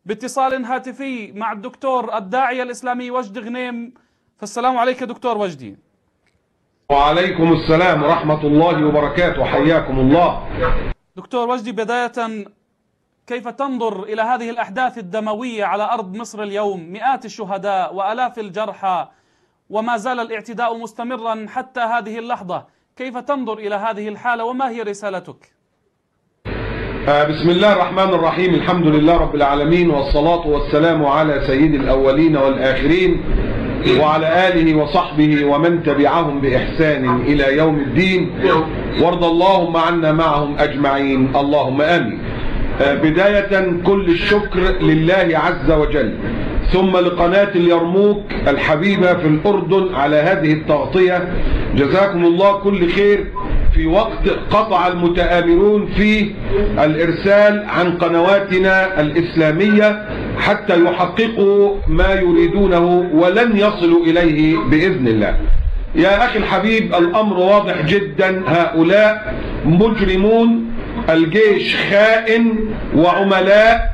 باتصال هاتفي مع الدكتور الداعية الإسلامي وجدي غنيم. فالسلام عليك دكتور وجدي. وعليكم السلام ورحمة الله وبركاته، حياكم الله. دكتور وجدي، بداية كيف تنظر إلى هذه الأحداث الدموية على أرض مصر اليوم؟ مئات الشهداء وآلاف الجرحى، وما زال الاعتداء مستمرا حتى هذه اللحظة. كيف تنظر إلى هذه الحالة وما هي رسالتك؟ بسم الله الرحمن الرحيم، الحمد لله رب العالمين، والصلاة والسلام على سيد الأولين والآخرين وعلى آله وصحبه ومن تبعهم بإحسان إلى يوم الدين، وارض اللهم عنا معهم أجمعين، اللهم آمين. بداية كل الشكر لله عز وجل، ثم لقناة اليرموك الحبيبة في الأردن على هذه التغطية، جزاكم الله كل خير. في وقت قطع المتآمرون في الإرسال عن قنواتنا الإسلامية حتى يحققوا ما يريدونه ولن يصلوا إليه بإذن الله. يا أخي الحبيب، الأمر واضح جدا، هؤلاء مجرمون، الجيش خائن وعملاء،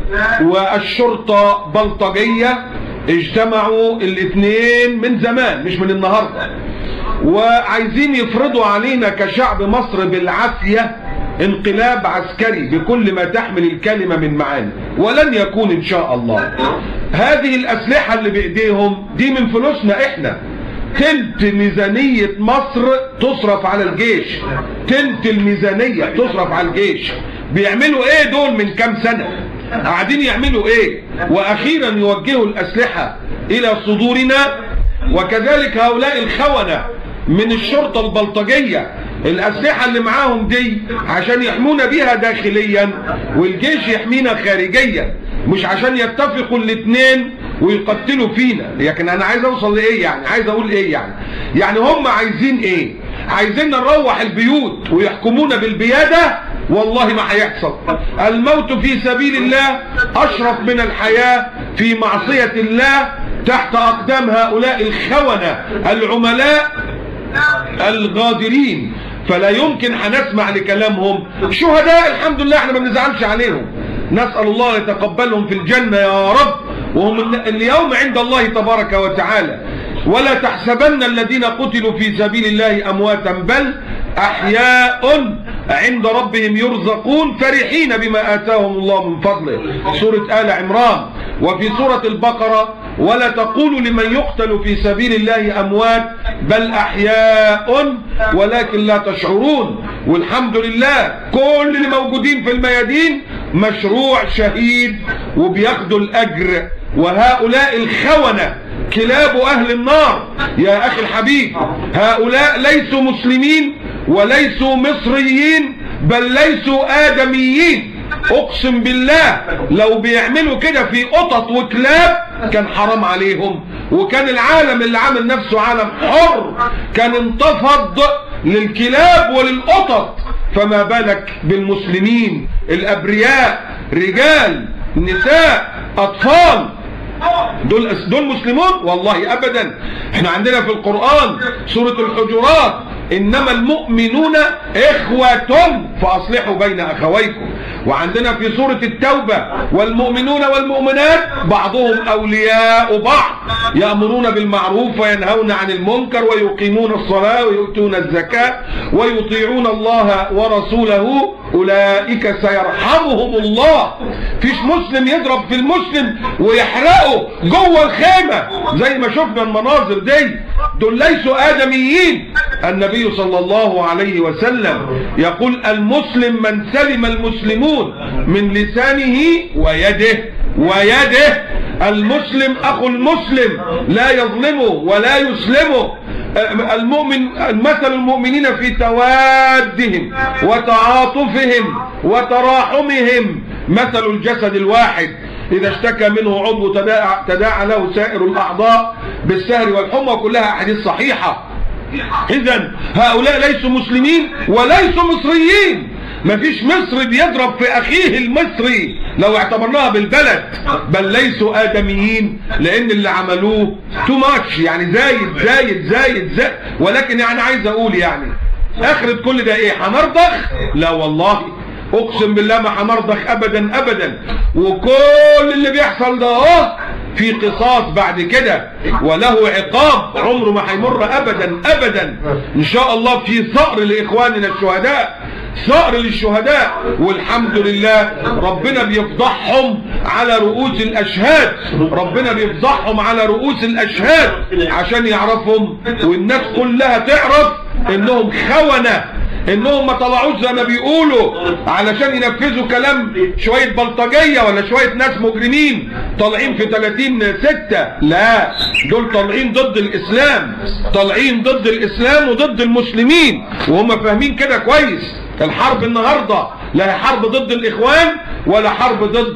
والشرطة بلطجية، اجتمعوا الاثنين من زمان مش من النهاردة، وعايزين يفرضوا علينا كشعب مصر بالعافية انقلاب عسكري بكل ما تحمل الكلمة من معاني، ولن يكون ان شاء الله. هذه الأسلحة اللي بإيديهم دي من فلوسنا احنا، تلت ميزانية مصر تصرف على الجيش، تلت الميزانية تصرف على الجيش. بيعملوا ايه دول من كام سنة؟ قاعدين يعملوا ايه؟ واخيرا يوجهوا الأسلحة الى صدورنا، وكذلك هؤلاء الخونة من الشرطة البلطجية الأسلحة اللي معاهم دي عشان يحمونا بيها داخليا، والجيش يحمينا خارجيا، مش عشان يتفقوا الاثنين ويقتلوا فينا. لكن انا عايز اوصل لايه يعني؟ عايز اقول ايه يعني هم عايزين ايه؟ عايزين نروح البيوت ويحكمونا بالبيادة؟ والله ما هيحصل. الموت في سبيل الله اشرف من الحياة في معصية الله تحت اقدام هؤلاء الخونة العملاء الغادرين، فلا يمكن هنسمع لكلامهم. شهداء الحمد لله احنا ما بنزعلش عليهم، نسأل الله يتقبلهم في الجنة يا رب، وهم اليوم عند الله تبارك وتعالى. ولا تحسبن الذين قتلوا في سبيل الله أمواتا بل أحياء عند ربهم يرزقون فرحين بما آتاهم الله من فضله، سورة آل عمران. وفي سورة البقرة ولا تقولوا لمن يقتل في سبيل الله أموات بل أحياء ولكن لا تشعرون. والحمد لله كل اللي موجودين في الميادين مشروع شهيد وبياخدوا الأجر، وهؤلاء الخونة كلاب أهل النار. يا أخي الحبيب، هؤلاء ليسوا مسلمين وليسوا مصريين بل ليسوا آدميين. اقسم بالله لو بيعملوا كده في قطط وكلاب كان حرام عليهم، وكان العالم اللي عامل نفسه عالم حر كان انتفض للكلاب وللقطط، فما بالك بالمسلمين الابرياء، رجال نساء اطفال. دول مسلمون؟ والله ابدا. احنا عندنا في القرآن سورة الحجرات انما المؤمنون اخوة فاصلحوا بين اخويكم، وعندنا في سورة التوبة والمؤمنون والمؤمنات بعضهم اولياء بعض يأمرون بالمعروف وينهون عن المنكر ويقيمون الصلاة ويؤتون الزكاة ويطيعون الله ورسوله اولئك سيرحمهم الله. فيش مسلم يضرب في المسلم ويحرقه جوه الخيمة زي ما شفنا المناظر دي. دول ليسوا آدميين. النبي صلى الله عليه وسلم يقول المسلم من سلم المسلمون من لسانه ويده. المسلم أخو المسلم لا يظلمه ولا يسلمه. المؤمن مثل المؤمنين في توادهم وتعاطفهم وتراحمهم مثل الجسد الواحد إذا اشتكى منه عضو تداعى له سائر الأعضاء بالسهر والحمى، كلها أحاديث صحيحة. إذن هؤلاء ليسوا مسلمين وليسوا مصريين. مفيش مصري بيضرب في أخيه المصري لو اعتبرناها بالبلد، بل ليسوا آدميين، لأن اللي عملوه تو ماتش، يعني زايد. ولكن يعني عايز أقول يعني آخرة كل ده إيه؟ هنرضخ؟ لا والله. اقسم بالله ما هنرضخ ابدا ابدا. وكل اللي بيحصل ده اهو في قصاص بعد كده وله عقاب عمره ما هيمر ابدا ابدا ان شاء الله. في ثأر لاخواننا الشهداء، ثأر للشهداء، والحمد لله ربنا بيفضحهم على رؤوس الاشهاد، ربنا بيفضحهم على رؤوس الاشهاد عشان يعرفهم والناس كلها تعرف انهم خونة، انهم ما طلعوش زي ما بيقولوا علشان ينفذوا كلام شوية بلطجية ولا شوية ناس مجرمين طالعين في 30/6. لا، دول طالعين ضد الاسلام، طالعين ضد الاسلام وضد المسلمين، وهم فاهمين كده كويس. الحرب النهاردة لا حرب ضد الاخوان ولا حرب ضد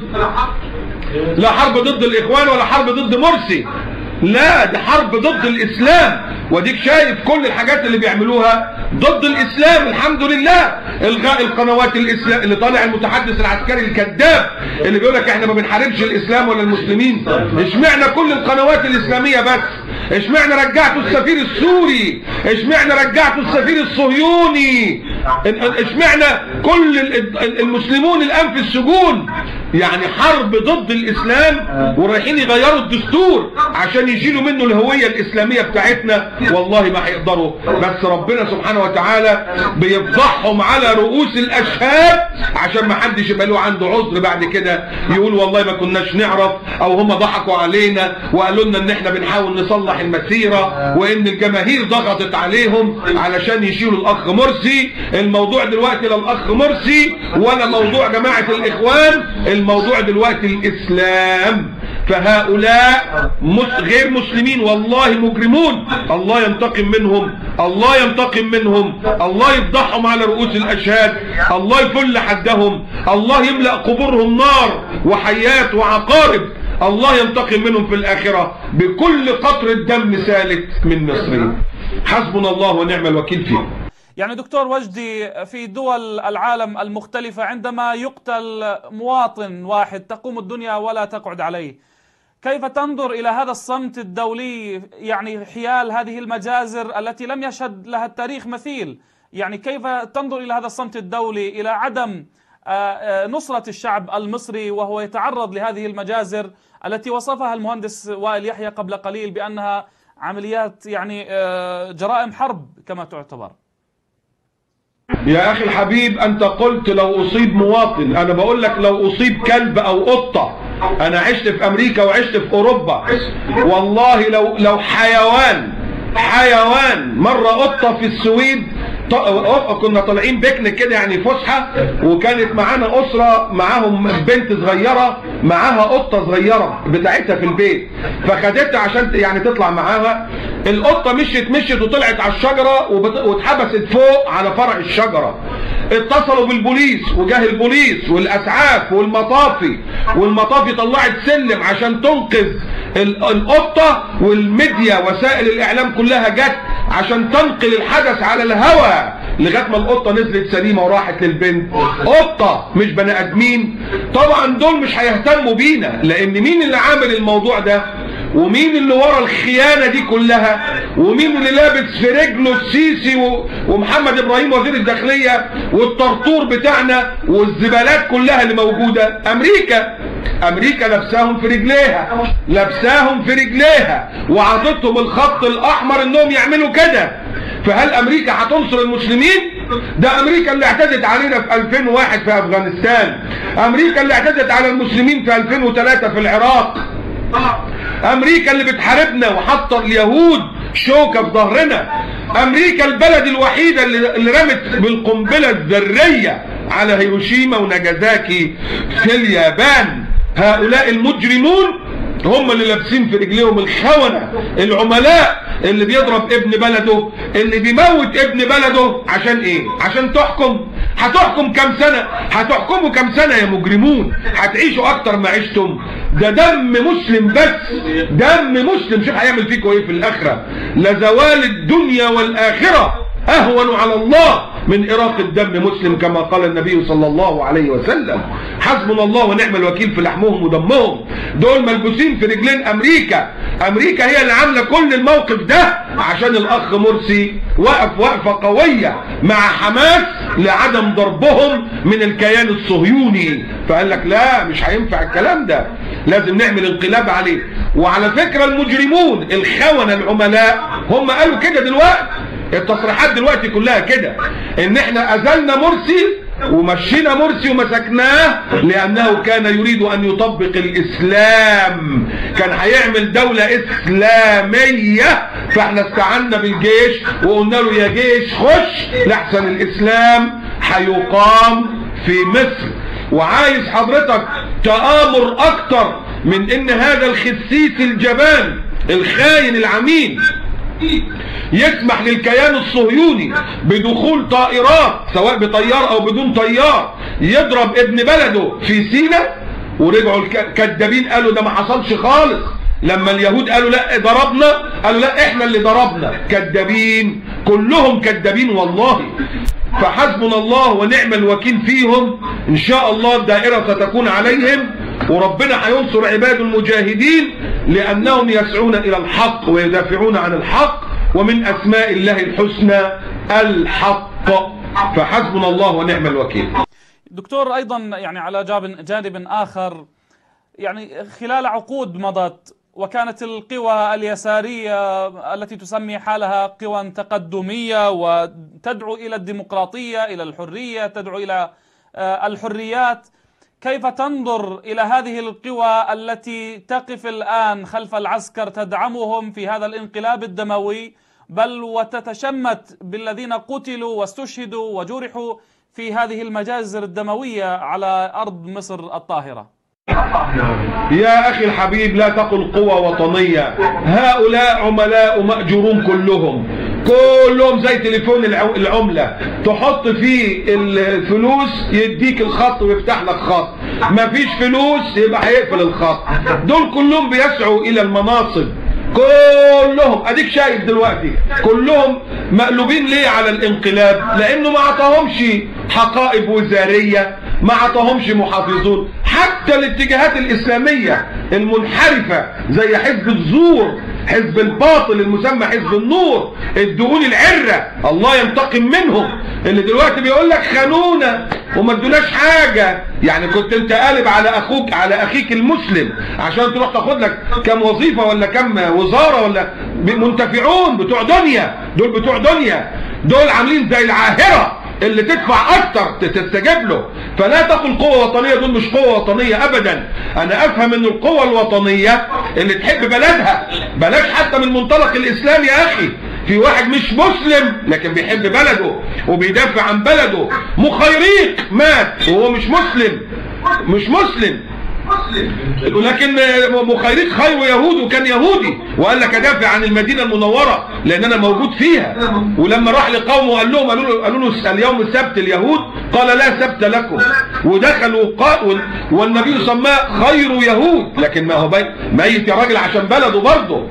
الاخوان ولا حرب ضد مرسي، لا دي حرب ضد الاسلام. وديك شايف كل الحاجات اللي بيعملوها ضد الاسلام. الحمد لله الغاء القنوات الاسلام اللي طالع المتحدث العسكري الكذاب اللي بيقول لك احنا ما بنحاربش الاسلام ولا المسلمين. اشمعنى كل القنوات الاسلاميه بس؟ اشمعنى رجعتوا السفير السوري؟ اشمعنى رجعتوا السفير الصهيوني؟ اشمعنى كل المسلمون الان في السجون؟ يعني حرب ضد الاسلام ورايحين يغيروا الدستور عشان يشيلوا منه الهوية الاسلامية بتاعتنا. والله ما هيقدروا، بس ربنا سبحانه وتعالى بيفضحهم على رؤوس الاشهاد عشان ما حدش يبقى له عنده عذر بعد كده يقول والله ما كناش نعرف، او هم ضحكوا علينا وقالوا لنا ان احنا بنحاول نصلح المسيرة وان الجماهير ضغطت عليهم علشان يشيلوا الاخ مرسي. الموضوع دلوقتي لا الاخ مرسي ولا موضوع جماعة الاخوان، الموضوع دلوقتي الاسلام. فهؤلاء غير مسلمين والله مجرمون، الله ينتقم منهم، الله ينتقم منهم، الله يفضحهم على رؤوس الاشهاد، الله يفل حدهم، الله يملأ قبورهم نار وحيات وعقارب، الله ينتقم منهم في الاخرة بكل قطرة دم سالت من مصري. حسبنا الله ونعم الوكيل فيه. يعني دكتور وجدي، في دول العالم المختلفة عندما يقتل مواطن واحد تقوم الدنيا ولا تقعد عليه. كيف تنظر إلى هذا الصمت الدولي يعني حيال هذه المجازر التي لم يشهد لها التاريخ مثيل؟ يعني كيف تنظر إلى هذا الصمت الدولي، إلى عدم نصرة الشعب المصري وهو يتعرض لهذه المجازر التي وصفها المهندس وائل يحيى قبل قليل بأنها عمليات يعني جرائم حرب كما تعتبر؟ يا أخي الحبيب، أنت قلت لو أصيب مواطن، أنا بقول لك لو أصيب كلب أو قطة. أنا عشت في أمريكا وعشت في أوروبا، والله لو حيوان مرة قطة في السويد، كنا طالعين بيكنيك كده يعني فسحة، وكانت معانا أسرة معاهم بنت صغيرة معاها قطة صغيرة بتاعتها في البيت، فخدتها عشان يعني تطلع معاها. القطة مشيت وطلعت على الشجرة واتحبست فوق على فرع الشجرة. اتصلوا بالبوليس وجاه البوليس والأسعاف والمطافي طلعت سلم عشان تنقذ القطة، والميديا وسائل الإعلام كلها جت عشان تنقل الحدث على الهواء لغايه ما القطه نزلت سليمه وراحت للبنت. قطه مش بني ادمين. طبعا دول مش هيهتموا بينا، لان مين اللي عامل الموضوع ده ومين اللي ورا الخيانه دي كلها ومين اللي لابس في رجله السيسي ومحمد ابراهيم وزير الداخليه والطرطور بتاعنا والزبالات كلها اللي موجوده؟ امريكا لابساهم في رجليها وعطتهم الخط الاحمر انهم يعملوا كده. فهل امريكا هتنصر المسلمين؟ ده امريكا اللي اعتدت علينا في 2001 في افغانستان، امريكا اللي اعتدت على المسلمين في 2003 في العراق، امريكا اللي بتحاربنا وحاطه اليهود شوكه في ظهرنا، امريكا البلد الوحيده اللي رمت بالقنبله الذريه على هيروشيما وناجازاكي في اليابان. هؤلاء المجرمون هم اللي لابسين في رجليهم الخونة العملاء اللي بيضرب ابن بلده، اللي بيموت ابن بلده. عشان ايه؟ عشان تحكم. هتحكم كم سنة؟ هتحكموا كم سنة يا مجرمون؟ هتعيشوا اكتر ما عشتم. ده دم مسلم بس، دم مسلم. شوف هيعمل فيكم ايه في الاخرة. لزوال الدنيا والاخرة اهون على الله من إراقة دم مسلم كما قال النبي صلى الله عليه وسلم. حسبنا الله ونعم الوكيل في لحمهم ودمهم. دول ملبوسين في رجلين امريكا هي اللي عامله كل الموقف ده عشان الاخ مرسي وقف وقفه قويه مع حماس لعدم ضربهم من الكيان الصهيوني. فقال لك لا، مش هينفع الكلام ده، لازم نعمل انقلاب عليه. وعلى فكرة المجرمون الخونة العملاء هم قالوا كده دلوقتي، التصريحات دلوقتي كلها كده، ان احنا ازلنا مرسي ومشينا مرسي ومسكناه لانه كان يريد ان يطبق الاسلام، كان هيعمل دولة اسلامية، فاحنا استعنا بالجيش وقلنا له يا جيش خش لحسن الاسلام هيقام في مصر. وعايز حضرتك تآمر اكتر من ان هذا الخسيس الجبان الخاين العميل يسمح للكيان الصهيوني بدخول طائرات سواء بطيار او بدون طيار يضرب ابن بلده في سيناء. ورجعوا الكذابين قالوا ده ما حصلش خالص، لما اليهود قالوا لا ضربنا قالوا لا احنا اللي ضربنا. كذابين، كلهم كذابين والله. فحسبنا الله ونعم الوكيل فيهم، ان شاء الله الدائرة ستكون عليهم، وربنا هينصر عباد المجاهدين لانهم يسعون الى الحق ويدافعون عن الحق، ومن اسماء الله الحسنى الحق، فحسبنا الله ونعم الوكيل. دكتور، ايضا يعني على جانب اخر، يعني خلال عقود مضت وكانت القوى اليسارية التي تسمي حالها قوى تقدمية وتدعو إلى الديمقراطية، إلى الحرية، تدعو إلى الحريات، كيف تنظر إلى هذه القوى التي تقف الآن خلف العسكر تدعمهم في هذا الانقلاب الدموي، بل وتتشمت بالذين قتلوا واستشهدوا وجرحوا في هذه المجازر الدموية على أرض مصر الطاهرة؟ يا أخي الحبيب، لا تقل قوة وطنية، هؤلاء عملاء مأجورون كلهم زي تليفون العملة، تحط فيه الفلوس يديك الخط ويفتح لك خط، مفيش فلوس يبقى هيقفل الخط. دول كلهم بيسعوا إلى المناصب، كلهم اديك شايف دلوقتي كلهم مقلوبين ليه على الانقلاب؟ لانه ما عطاهمش حقائب وزارية، ما عطاهمش محافظون. حتى الاتجاهات الاسلامية المنحرفة زي حزب الزور، حزب الباطل المسمى حزب النور، الدهون العرة الله ينتقم منهم، اللي دلوقتي بيقول لك خانونا وما ادوناش حاجة. يعني كنت انت قالب على اخوك على اخيك المسلم عشان تروح تاخد لك كم وظيفة ولا كم وزارة ولا منتفعون بتوع دنيا، دول بتوع دنيا، دول عاملين زي العاهرة اللي تدفع اكتر تستجيب له. فلا تقل قوة وطنية، دول مش قوة وطنية ابدا. انا افهم ان القوة الوطنية اللي تحب بلدها، بلاش حتى من منطلق الاسلام يا اخي. في واحد مش مسلم لكن بيحب بلده وبيدافع عن بلده، مخيريق مات وهو مش مسلم، مش مسلم، لكن مخيريق خير يهود وكان يهودي وقال لك ادافع عن المدينة المنورة لان انا موجود فيها. ولما راح لقومه وقال لهم قالوا له اليوم السبت اليهود، قال لا سبت لكم، ودخلوا والنبي سماه خير يهود، لكن ما هو ميت يا راجل عشان بلده برضه.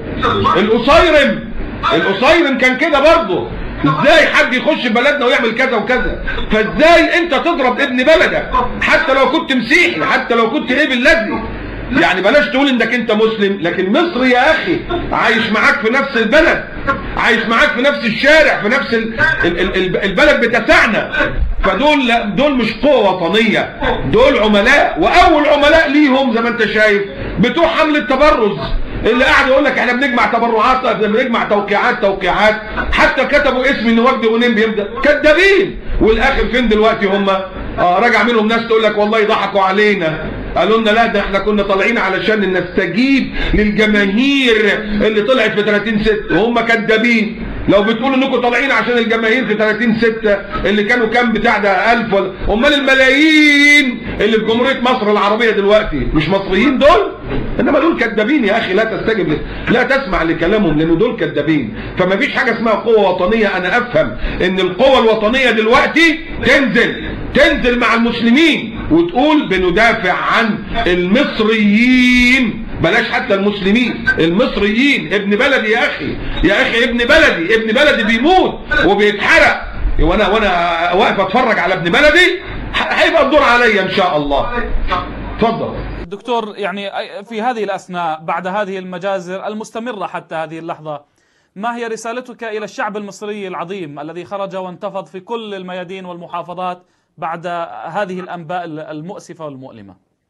القصيرم كان كده برضه. ازاي حد يخش بلدنا ويعمل كذا وكذا؟ فازاي انت تضرب ابن بلدك حتى لو كنت مسيحي، حتى لو كنت ايه بالذي؟ يعني بلاش تقول انك انت مسلم، لكن مصري يا اخي، عايش معاك في نفس البلد، عايش معاك في نفس الشارع، في نفس البلد بتسعنا. فدول مش قوة وطنية، دول عملاء، واول عملاء ليهم زي ما انت شايف بتوع حملة تبرز، اللي قاعد يقول لك احنا بنجمع تبرعات، بنجمع توقيعات، حتى كتبوا اسم ان وجدي غنيم بيبدا. كدابين. والاخر فين دلوقتي هم؟ رجع منهم ناس تقول لك والله ضحكوا علينا، قالوا لنا لا ده احنا كنا طالعين علشان نستجيب للجماهير اللي طلعت في 30/6، وهم كدابين. لو بتقولوا انكم طالعين عشان الجماهير في 30/6 اللي كانوا كام بتاع ده 1000 ولا امال الملايين اللي في جمهورية مصر العربية دلوقتي مش مصريين دول؟ انما دول كدابين يا اخي، لا تستجب لا تسمع لكلامهم لان دول كدابين. فما فيش حاجة اسمها قوة وطنية. انا افهم ان القوة الوطنية دلوقتي تنزل مع المسلمين وتقول بندافع عن المصريين، بلاش حتى المسلمين، المصريين. ابن بلدي يا اخي ابن بلدي بيموت وبيتحرق، وانا واقف اتفرج على ابن بلدي، هيبقى الدور عليا ان شاء الله. اتفضل دكتور. يعني في هذه الاثناء بعد هذه المجازر المستمرة حتى هذه اللحظة، ما هي رسالتك إلى الشعب المصري العظيم الذي خرج وانتفض في كل الميادين والمحافظات بعد هذه الأنباء المؤسفة والمؤلمة؟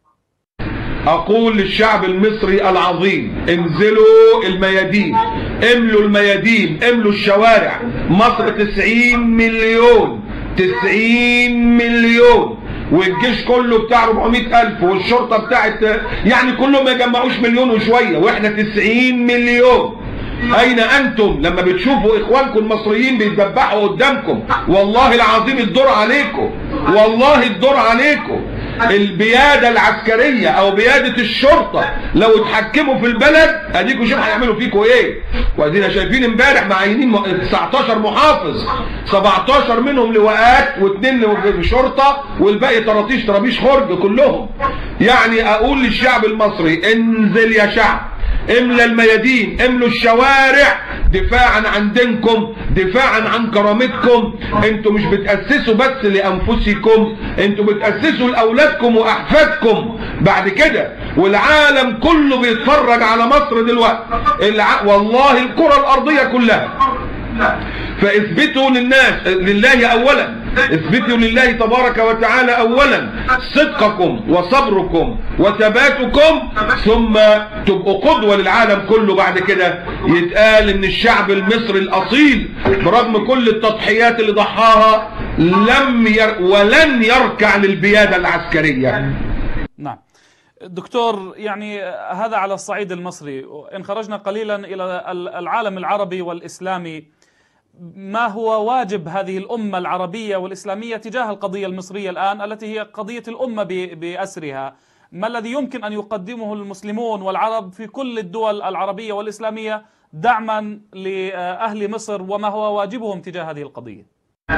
أقول للشعب المصري العظيم: انزلوا الميادين، املوا الميادين، املوا الشوارع. مصر 90 مليون، 90 مليون، والجيش كله بتاع 400,000 والشرطة بتاعت يعني كلهم ما يجمعوش مليون وشوية، واحنا 90 مليون. أين أنتم لما بتشوفوا إخوانكم المصريين بيتذبحوا قدامكم؟ والله العظيم الدور عليكم، والله الدور عليكم. البيادة العسكرية أو بيادة الشرطة لو اتحكموا في البلد أديكوا شوف هيعملوا فيكوا إيه. وأدينا شايفين امبارح معينين 19 محافظ، 17 منهم لواءات و2 شرطة والباقي طرابيش خرج كلهم. يعني أقول للشعب المصري: انزل يا شعب، املى الميادين، املوا الشوارع، دفاعا عن دينكم، دفاعا عن كرامتكم. انتوا مش بتأسسوا بس لأنفسكم، انتوا بتأسسوا لأولادكم وأحفادكم بعد كده. والعالم كله بيتفرج على مصر دلوقتي، والله الكرة الأرضية كلها. فاثبتوا لله أولا، اثبتوا لله تبارك وتعالى أولا صدقكم وصبركم وثباتكم، ثم تبقوا قدوة للعالم كله. بعد كده يتقال ان الشعب المصري الأصيل برغم كل التضحيات اللي ضحاها ولن يركع للبيادة العسكرية. نعم دكتور، يعني هذا على الصعيد المصري. إن خرجنا قليلا إلى العالم العربي والإسلامي، ما هو واجب هذه الأمة العربية والإسلامية تجاه القضية المصرية الآن التي هي قضية الأمة بأسرها؟ ما الذي يمكن أن يقدمه المسلمون والعرب في كل الدول العربية والإسلامية دعما لأهل مصر، وما هو واجبهم تجاه هذه القضية؟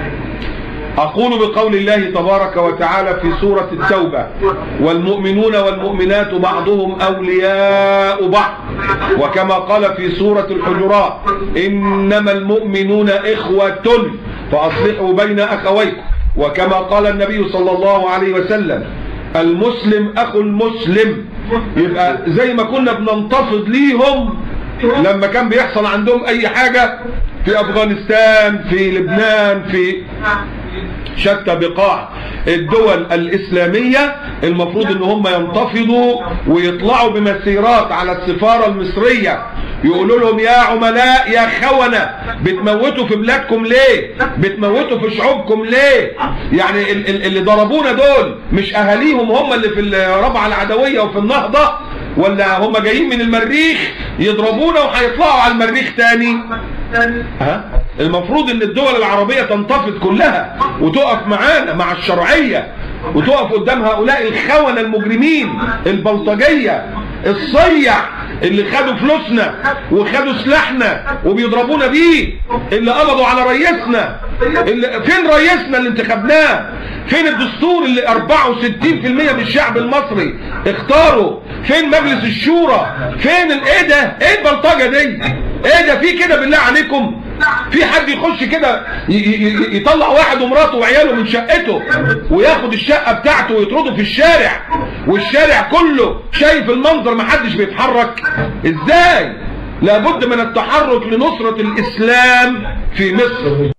أقول بقول الله تبارك وتعالى في سورة التوبة: والمؤمنون والمؤمنات بعضهم أولياء بعض. وكما قال في سورة الحجرات: إنما المؤمنون إخوة فأصلحوا بين أخويكم. وكما قال النبي صلى الله عليه وسلم: المسلم أخو المسلم. يبقى زي ما كنا بننتفض ليهم لما كان بيحصل عندهم أي حاجة في أفغانستان، في لبنان، في شتى بقاع الدول الإسلامية، المفروض ان هم ينتفضوا ويطلعوا بمسيرات على السفارة المصرية يقولوا لهم: يا عملاء، يا خونة، بتموتوا في بلادكم ليه؟ بتموتوا في شعوبكم ليه؟ يعني اللي ضربونا دول مش اهاليهم هم اللي في الرابعة العدوية وفي النهضة، ولا هم جايين من المريخ يضربونا وهيطلعوا على المريخ تاني؟ المفروض ان الدول العربية تنتفض كلها وتقف معانا مع الشرعية، وتقف قدام هؤلاء الخونة المجرمين البلطجية الصيع اللي خدوا فلوسنا وخدوا سلاحنا وبيضربونا بيه، اللي قبضوا على رئيسنا. فين رئيسنا اللي انتخبناه؟ فين الدستور اللي 64% من الشعب المصري اختاروا؟ فين مجلس الشورى؟ فين ايه ده؟ ايه البلطجة دي؟ ايه ده؟ في كده بالله عليكم؟ في حد يخش كده يطلع واحد ومراته وعياله من شقته وياخد الشقة بتاعته ويطرده في الشارع، والشارع كله شايف المنظر محدش بيتحرك؟ ازاي؟ لابد من التحرك لنصرة الإسلام في مصر.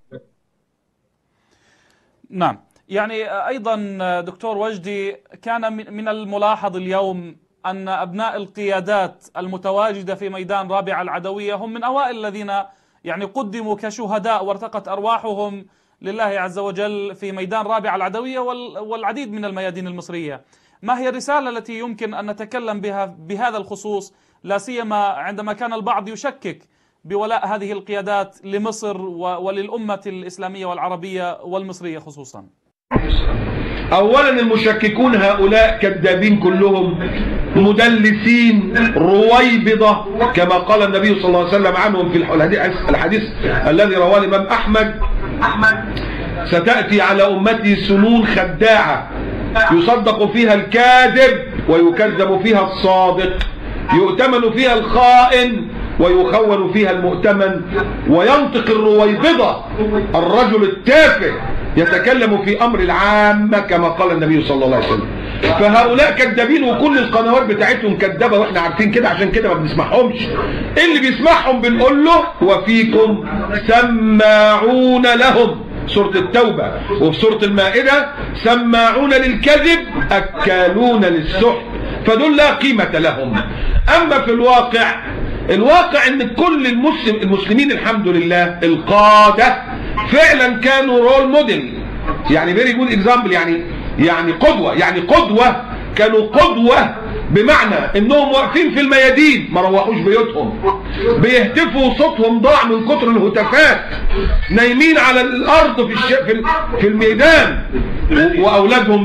نعم، يعني أيضا دكتور وجدي، كان من الملاحظ اليوم أن أبناء القيادات المتواجدة في ميدان رابعة العدوية هم من أوائل الذين يعني قدموا كشهداء وارتقت أرواحهم لله عز وجل في ميدان رابعة العدوية والعديد من الميادين المصرية. ما هي الرسالة التي يمكن أن نتكلم بها بهذا الخصوص، لا سيما عندما كان البعض يشكك بولاء هذه القيادات لمصر وللأمة الإسلامية والعربية والمصرية خصوصا؟ اولا المشككون هؤلاء كذابين كلهم، مدلسين، رويبضة، كما قال النبي صلى الله عليه وسلم عنهم في الحديث الذي رواه الإمام أحمد: ستأتي على أمتي سنون خداعة يصدق فيها الكاذب ويكذب فيها الصادق، يؤتمن فيها الخائن ويخون فيها المؤتمن، وينطق الرويبضة الرجل التافه يتكلم في امر العامة كما قال النبي صلى الله عليه وسلم. فهؤلاء كذابين، وكل القنوات بتاعتهم كذابة واحنا عارفين كده، عشان كده ما بنسمعهمش. اللي بيسمعهم بنقول له وفيكم سماعون لهم، سورة التوبة. وفي سورة المائدة سماعون للكذب أكالون للسحت، فدول لا قيمة لهم. أما في الواقع ان كل المسلمين الحمد لله القادة فعلا كانوا رول موديل، يعني فيري جود اكزامبل، يعني قدوة، كانوا قدوة، بمعنى انهم واقفين في الميادين ما روحوش بيوتهم، بيهتفوا صوتهم ضاع من كتر الهتافات، نايمين على الارض في الميدان، واولادهم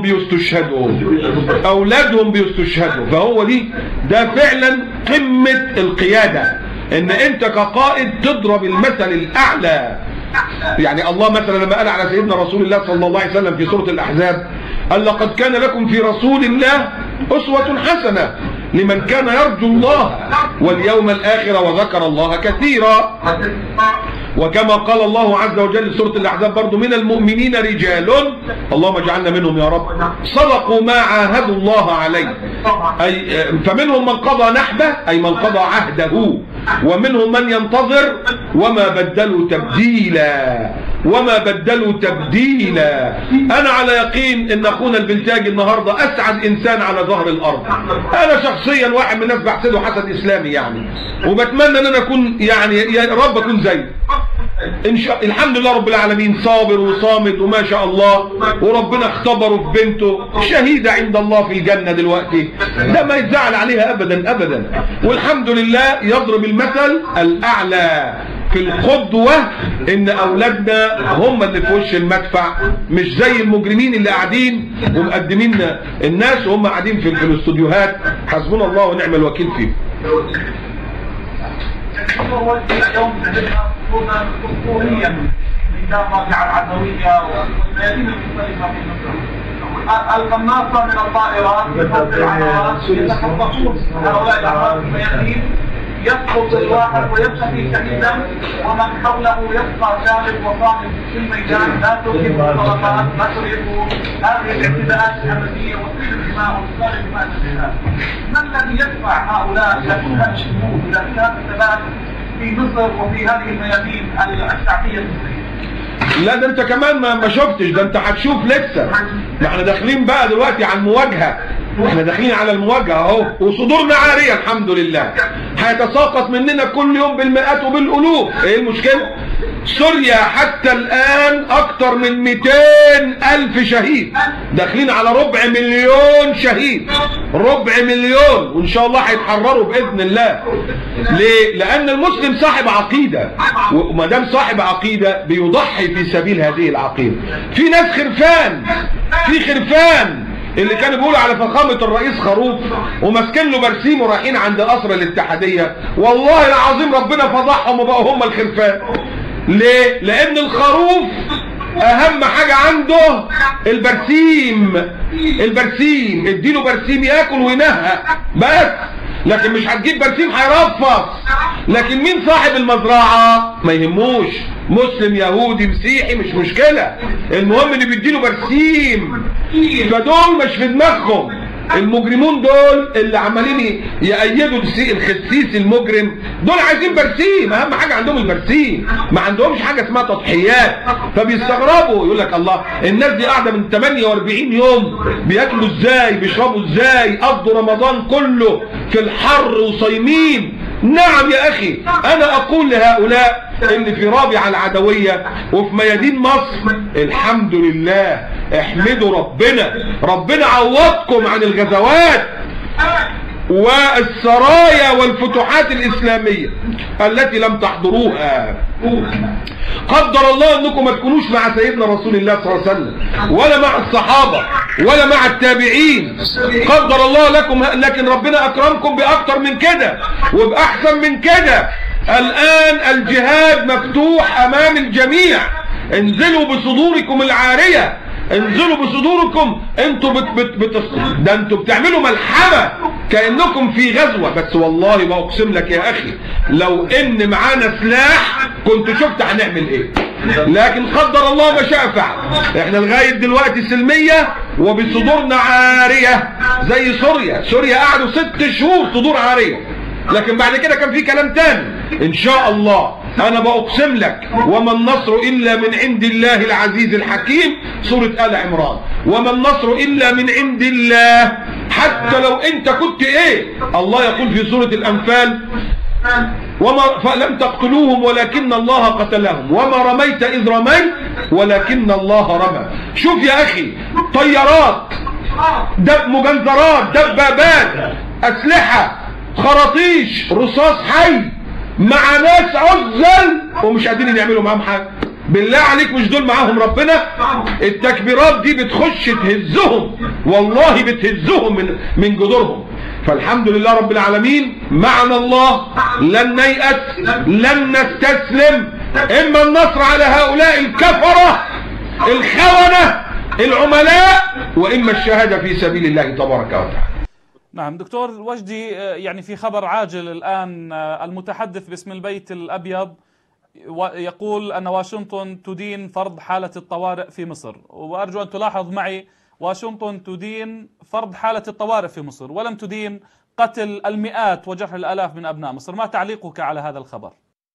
بيستشهدوا. فهو ده فعلا قمة القيادة، ان انت كقائد تضرب المثل الاعلى. يعني الله مثلا لما قال على سيدنا رسول الله صلى الله عليه وسلم في سورة الأحزاب قال لقد كان لكم في رسول الله أسوة حسنة لمن كان يرجو الله واليوم الآخر وذكر الله كثيرا. وكما قال الله عز وجل في سورة الأحزاب برضو من المؤمنين رجال، اللهم اجعلنا منهم يا رب، صدقوا ما عاهدوا الله عليه، أي فمنهم من قضى نحبه أي من قضى عهده، ومنهم من ينتظر وما بدلوا تبديلا. أنا على يقين إن أخونا البلتاجي النهاردة أسعد إنسان على ظهر الأرض. أنا شخصيا واحد من الناس بحسده حسد إسلامي يعني، وبتمنى أن أنا أكون يعني يا رب أكون زيه إن شاء. الحمد لله رب العالمين، صابر وصامد وما شاء الله، وربنا اختبره في بنته شهيدة عند الله في الجنة دلوقتي، ده ما يتزعل عليها أبدا. والحمد لله يضرب المثل الأعلى في القدوة، ان اولادنا هم اللي في وش المدفع، مش زي المجرمين اللي قاعدين ومقدمين الناس وهم قاعدين في الاستوديوهات. حسبنا الله ونعم الوكيل فيه. القناصة من الطائرات يتخطفون هؤلاء الأعراض الميادين، يسقط الواحد ويبتغي شهيدا، ومن حوله يبقى شارب وصامد في الميدان، لا ترهب الطلقات، لا ترهب هذه الاعتداءات الأبدية والدماء والصالح ما تشبهها. ما الذي يدفع هؤلاء إلى الشمول إلى كتاب الثبات في مصر وفي هذه الميادين الشعبية المصرية؟ لا ده انت كمان ما شفتش، ده انت هتشوف لسه. ما احنا داخلين بقى دلوقتي على المواجهة، احنا داخلين على المواجهة اهو، وصدورنا عارية الحمد لله. هيتساقط مننا كل يوم بالمئات وبالالوف. ايه المشكلة؟ سوريا حتى الان اكتر من 200,000 شهيد، داخلين على 250,000 شهيد، 250,000، وان شاء الله هيتحرروا باذن الله. ليه؟ لان المسلم صاحب عقيدة، وما دام صاحب عقيدة بيضحي في سبيل هذه العقيدة. في ناس خرفان اللي كانوا بيقولوا على فخامة الرئيس خروف وماسكين له برسيم ورايحين عند قصر الاتحادية، والله العظيم ربنا فضحهم وبقوا هم الخرفان. ليه؟ لان الخروف اهم حاجة عنده البرسيم، اديله برسيم ياكل وينهق بس، لكن مش هتجيب برسيم هيرفص. لكن مين صاحب المزرعة ما يهموش، مسلم يهودي مسيحي مش مشكلة، المهم اللي بيديله برسيم. فدول مش في دماغهم. المجرمون دول اللي عمالين يأيدوا الخسيس المجرم، دول عايزين برسيم، اهم حاجة عندهم البرسيم، ما عندهمش حاجة اسمها تضحيات. فبيستغربوا يقول لك الله، الناس دي قاعدة من 48 يوم بياكلوا ازاي، بيشربوا ازاي، قضوا رمضان كله في الحر وصايمين. نعم يا اخي، انا اقول لهؤلاء اللي في رابعة العدوية وفي ميادين مصر الحمد لله، احمدوا ربنا عوضكم عن الغزوات والسرايا والفتوحات الإسلامية التي لم تحضروها. قدر الله انكم ما تكونوش مع سيدنا رسول الله صلى الله عليه وسلم ولا مع الصحابة ولا مع التابعين، قدر الله لكم، لكن ربنا اكرمكم باكتر من كده وباحسن من كده. الان الجهاد مفتوح امام الجميع، انزلوا بصدوركم العارية، انزلوا بصدوركم، انتوا ده انتوا بتعملوا ملحمة كأنكم في غزوة. بس والله بقسم لك يا اخي، لو ان معانا سلاح كنت شفت هنعمل ايه. لكن قدر الله ما شاء فعل. احنا لغاية دلوقتي سلمية وبصدورنا عارية زي سوريا قعدوا 6 شهور صدور عارية، لكن بعد كده كان في كلام تاني. ان شاء الله انا بأقسم لك وما النصر الا من عند الله العزيز الحكيم، سورة آل عمران، وما النصر الا من عند الله. حتى لو انت كنت ايه، الله يقول في سورة الانفال فلم تقتلوهم ولكن الله قتلهم وما رميت إذ رميت ولكن الله رمى. شوف يا أخي، طيارات، مجنزرات، دبابات، أسلحة، خراطيش، رصاص حي، مع ناس عزل ومش قادرين يعملوا معاهم حاجة. بالله عليك مش دول معاهم ربنا؟ التكبيرات دي بتخش تهزهم، والله بتهزهم من جذورهم. فالحمد لله رب العالمين، معنا الله، لن نيأس، لن نستسلم. إما النصر على هؤلاء الكفرة الخونة العملاء، وإما الشهادة في سبيل الله تبارك وتعالى. نعم دكتور وجدي، يعني في خبر عاجل الآن، المتحدث باسم البيت الأبيض يقول أن واشنطن تدين فرض حالة الطوارئ في مصر، وأرجو أن تلاحظ معي واشنطن تدين فرض حالة الطوارئ في مصر ولم تدين قتل المئات وجرح الآلاف من أبناء مصر. ما تعليقك على هذا الخبر؟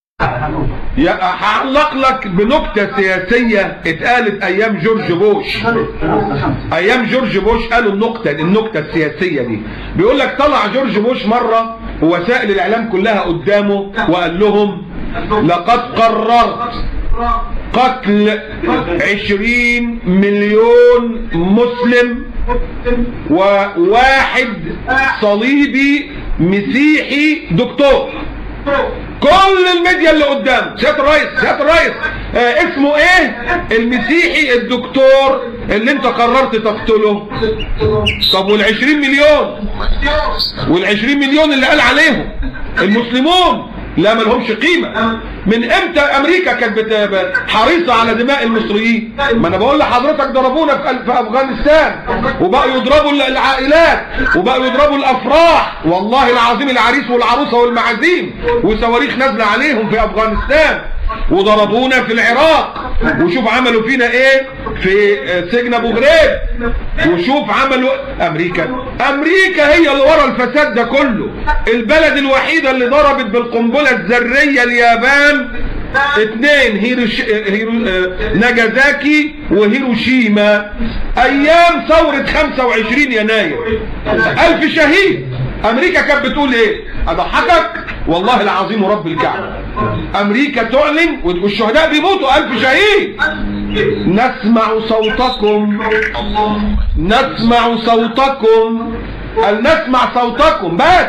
هعلق لك بنكتة سياسية اتقالت أيام جورج بوش. أيام جورج بوش قالوا النكتة السياسية دي. بيقول لك طلع جورج بوش مرة ووسائل الإعلام كلها قدامه وقال لهم لقد قررت قتل 20 مليون مسلم وواحد صليبي مسيحي دكتور. كل الميديا اللي قدام سيادة الرئيس اسمه ايه المسيحي الدكتور اللي انت قررت تقتله؟ طب وال20 مليون وال20 مليون اللي قال عليهم المسلمون لا ملهمش قيمة. من امتى امريكا كانت حريصة على دماء المصريين؟ ما انا بقول لحضرتك ضربونا في افغانستان، وبقوا يضربوا العائلات، وبقوا يضربوا الافراح، والله العظيم العريس والعروسة والمعازيم، وصواريخ نازلة عليهم في افغانستان، وضربونا في العراق، وشوف عملوا فينا ايه في سجن ابو غريب، وشوف عملوا امريكا هي اللي ورا الفساد ده كله. البلد الوحيدة اللي ضربت بالقنبلة الذرية اليابان 2 ناجازاكي وهيروشيما ايام ثورة 25 يناير. 1000 شهيد. امريكا كانت بتقول ايه؟ اضحكك والله العظيم ورب الكعبة، امريكا تعلن والشهداء بيموتوا 1000 شهيد. نسمع صوتكم نسمع صوتكم نسمع صوتكم بس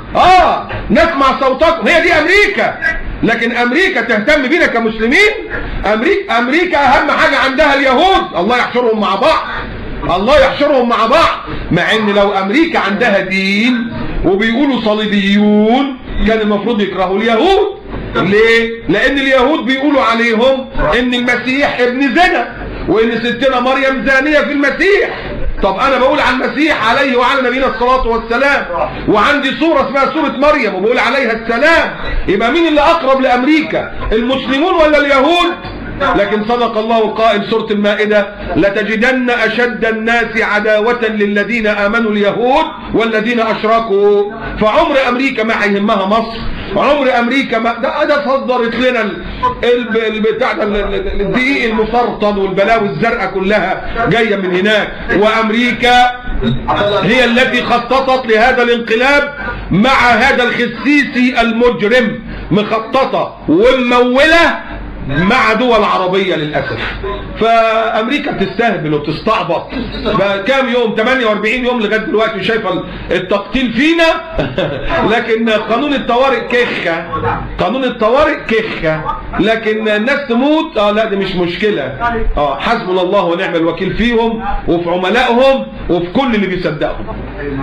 نسمع صوتكم. هي دي امريكا. لكن امريكا تهتم بينا كمسلمين؟ امريكا اهم حاجة عندها اليهود، الله يحشرهم مع بعض، الله يحشرهم مع بعض. مع ان لو امريكا عندها دين وبيقولوا صليبيون كان المفروض يكرهوا اليهود. ليه؟ لان اليهود بيقولوا عليهم ان المسيح ابن زنا، وان ستنا مريم زانية في المسيح. طب انا بقول عن المسيح عليه وعلى نبينا الصلاة والسلام، وعندي صورة اسمها صورة مريم وبقول عليها السلام. يبقى مين اللي اقرب لامريكا، المسلمون ولا اليهود؟ لكن صدق الله القائل سورة المائدة: لتجدن أشد الناس عداوة للذين آمنوا اليهود والذين أشركوا. فعمر أمريكا ما هيهمها مصر، عمر أمريكا ما ده صدرت لنا البتاع الدقيق المسرطن والبلاوي الزرقاء كلها جاية من هناك. وأمريكا هي التي خططت لهذا الانقلاب مع هذا الخسيسي المجرم، مخططة وممولة مع دول عربية للأسف. فأمريكا بتستهبل وبتستعبط. كام يوم؟ 48 يوم لغاية دلوقتي شايفة التقتيل فينا. لكن قانون الطوارئ كخة، قانون الطوارئ كخة، لكن الناس تموت لا دي مش مشكلة. حسبنا الله ونعم الوكيل فيهم وفي عملائهم وفي كل اللي بيصدقهم.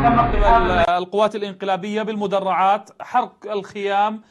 القوات الانقلابية بالمدرعات، حرق الخيام،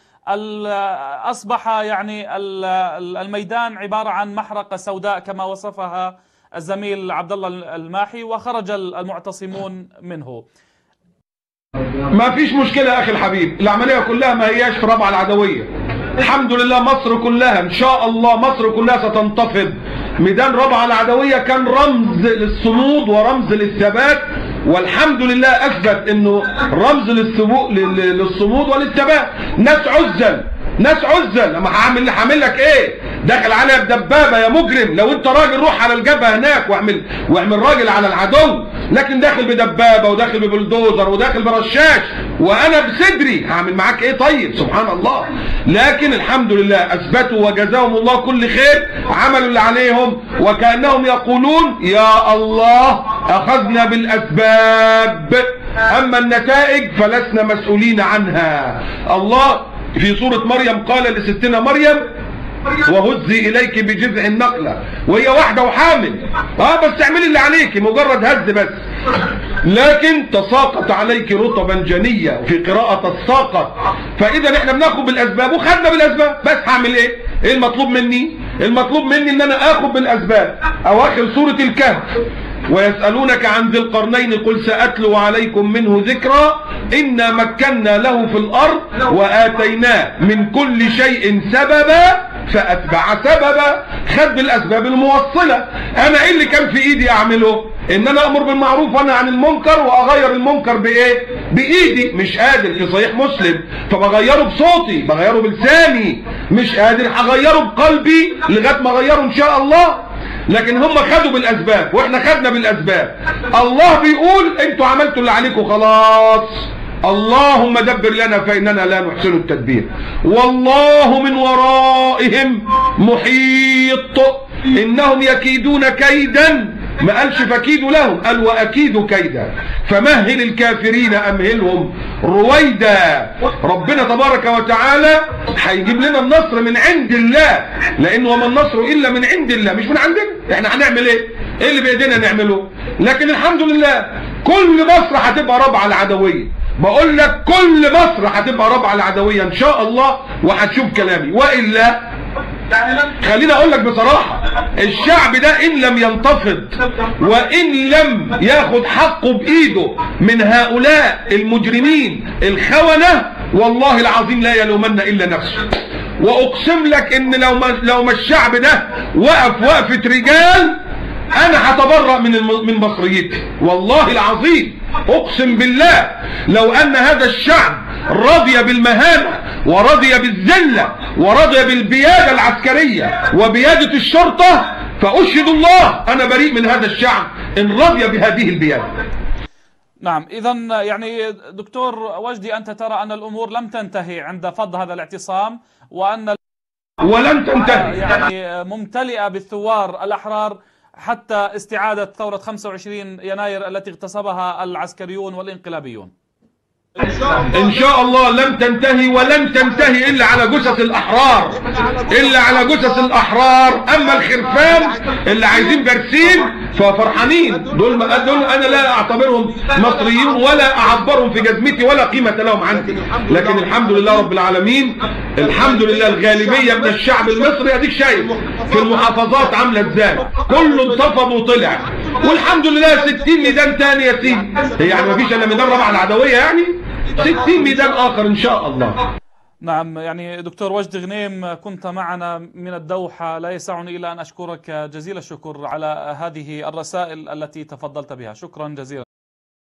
أصبح يعني الميدان عبارة عن محرقة سوداء كما وصفها الزميل عبد الله الماحي، وخرج المعتصمون منه. ما فيش مشكلة يا أخي الحبيب، العملية كلها ما هياش في ربع العدوية، الحمد لله مصر كلها ان شاء الله مصر كلها ستنتفض. ميدان رابعة العدوية كان رمز للصمود ورمز للثبات، والحمد لله اثبت انه رمز للصمود وللثبات. ناس عزل اما هعمل لك ايه؟ داخل عليها بدبابه يا مجرم، لو انت راجل روح على الجبهه هناك واعمل راجل على العدو، لكن داخل بدبابه وداخل ببلدوزر وداخل برشاش وانا بصدري هعمل معاك ايه؟ طيب سبحان الله. لكن الحمد لله اثبتوا وجزاهم الله كل خير، عملوا اللي عليهم وكانهم يقولون يا الله اخذنا بالاسباب، اما النتائج فلسنا مسؤولين عنها. الله في سورة مريم قال لستنا مريم وهزي اليك بجذع النخلة، وهي واحدة وحامل بس اعملي اللي عليك، مجرد هز بس، لكن تساقط عليك رطبا جنيا، في قراءة تساقط. فاذا احنا بناخد بالاسباب وخدنا بالاسباب، بس هعمل ايه؟ ايه المطلوب مني؟ المطلوب مني ان انا اخد بالاسباب. اواخر سورة الكهف ويسألونك عن ذي القرنين قل سأتلو عليكم منه ذكرى إنا مكنا له في الأرض وآتيناه من كل شيء سببا فأتبع سببا. خد بالأسباب الموصلة. أنا إيه اللي كان في إيدي أعمله؟ إن أنا أمر بالمعروف وأنا عن المنكر، وأغير المنكر بإيه؟ بإيدي. مش قادر في صحيح مسلم فبغيره بصوتي، بغيره بلساني. مش قادر هغيره بقلبي لغاية ما أغيره إن شاء الله. لكن هم خدوا بالاسباب واحنا خدنا بالاسباب. الله بيقول انتوا عملتوا اللي عليكم خلاص، اللهم دبر لنا فاننا لا نحسن التدبير، والله من ورائهم محيط، انهم يكيدون كيدا. ما قالش فكيدوا لهم، قال واكيد كيدا، فمهل الكافرين امهلهم رويدا. ربنا تبارك وتعالى هيجيب لنا النصر من عند الله، لان وما النصر الا من عند الله، مش من عندنا. احنا هنعمل ايه؟ ايه اللي بايدينا نعمله؟ لكن الحمد لله كل مصر هتبقى رابعه العدويه. بقول لك كل مصر هتبقى رابعه العدويه ان شاء الله، وهتشوف كلامي. والا خليني اقول لك بصراحة، الشعب ده ان لم ينتفض وان لم ياخد حقه بايده من هؤلاء المجرمين الخونة، والله العظيم لا يلومن الا نفسه. واقسم لك ان لو ما الشعب ده وقف وقفة رجال انا هتبرأ من مصريتي، والله العظيم اقسم بالله. لو ان هذا الشعب رضي بالمهانة ورضي بالذلة ورضي بالبيادة العسكرية وبيادة الشرطة، فأشهد الله أنا بريء من هذا الشعب إن رضي بهذه البيادة. نعم، إذا يعني دكتور وجدي أنت ترى أن الأمور لم تنتهي عند فض هذا الاعتصام، وأن ولن تنتهي، يعني ممتلئة بالثوار الأحرار حتى استعادة ثورة 25 يناير التي اغتصبها العسكريون والانقلابيون. ان شاء الله لن تنتهي، ولن تنتهي الا على جثث الاحرار، الا على جثث الاحرار. اما الخرفان اللي عايزين برسيم ففرحانين، دول انا لا اعتبرهم مصريين ولا اعبرهم في جزمتي ولا قيمة لهم عندي. لكن الحمد لله رب العالمين، الحمد لله الغالبية من الشعب المصري اديك شايف في المحافظات عاملة ازاي، كله انتفض وطلع، والحمد لله 60 ميدان تاني يا سيدي. يعني مفيش الا ميدان رابعة العدوية، يعني 60 ميدان آخر إن شاء الله. نعم، يعني دكتور وجدي غنيم كنت معنا من الدوحة، لا يسعني إلا أن أشكرك جزيل الشكر على هذه الرسائل التي تفضلت بها. شكرا جزيلا.